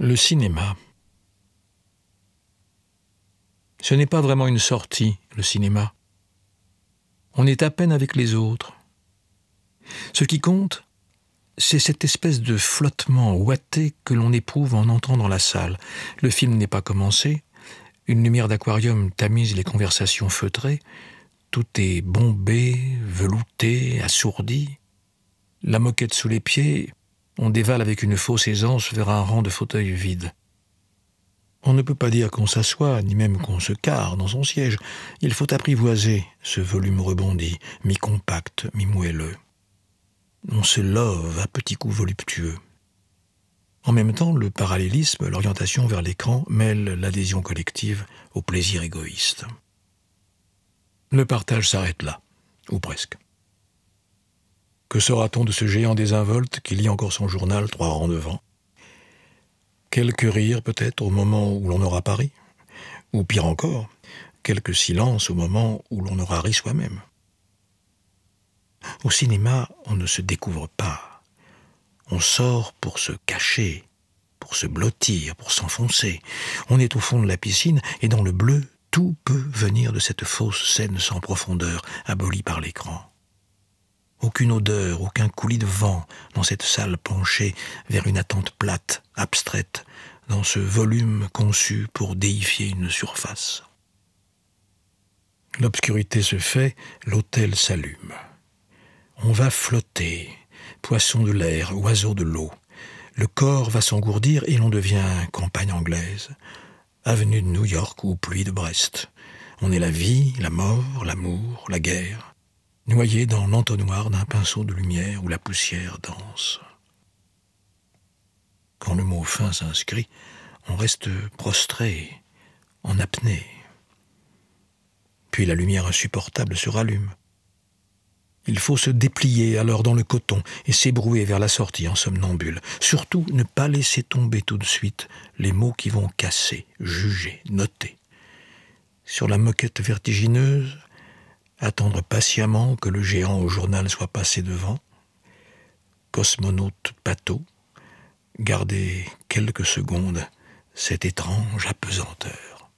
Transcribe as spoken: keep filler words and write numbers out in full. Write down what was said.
Le cinéma. Ce n'est pas vraiment une sortie, le cinéma. On est à peine avec les autres. Ce qui compte, c'est cette espèce de flottement ouaté que l'on éprouve en entrant dans la salle. Le film n'est pas commencé. Une lumière d'aquarium tamise les conversations feutrées. Tout est bombé, velouté, assourdi. La moquette sous les pieds, on dévale avec une fausse aisance vers un rang de fauteuils vides. On ne peut pas dire qu'on s'assoit, ni même qu'on se carre dans son siège. Il faut apprivoiser ce volume rebondi, mi-compact, mi-moelleux. On se love à petits coups voluptueux. En même temps, le parallélisme, l'orientation vers l'écran mêle l'adhésion collective au plaisir égoïste. Le partage s'arrête là, ou presque. Que saura-t-on de ce géant désinvolte qui lit encore son journal trois rangs devant ? Quelques rires peut-être au moment où l'on aura pari, ou pire encore, quelques silences au moment où l'on aura ri soi-même. Au cinéma, on ne se découvre pas. On sort pour se cacher, pour se blottir, pour s'enfoncer. On est au fond de la piscine et dans le bleu, tout peut venir de cette fausse scène sans profondeur, abolie par l'écran. Aucune odeur, aucun coulis de vent dans cette salle penchée vers une attente plate, abstraite, dans ce volume conçu pour déifier une surface. L'obscurité se fait, l'autel s'allume. On va flotter, poisson de l'air, oiseau de l'eau. Le corps va s'engourdir et l'on devient campagne anglaise, avenue de New York ou pluie de Brest. On est la vie, la mort, l'amour, la guerre, noyé dans l'entonnoir d'un pinceau de lumière où la poussière danse. Quand le mot fin s'inscrit, on reste prostré, en apnée. Puis la lumière insupportable se rallume. Il faut se déplier alors dans le coton et s'ébrouer vers la sortie en somnambule. Surtout, ne pas laisser tomber tout de suite les mots qui vont casser, juger, noter. Sur la moquette vertigineuse, attendre patiemment que le géant au journal soit passé devant. Cosmonaute pato, garder quelques secondes cette étrange apesanteur.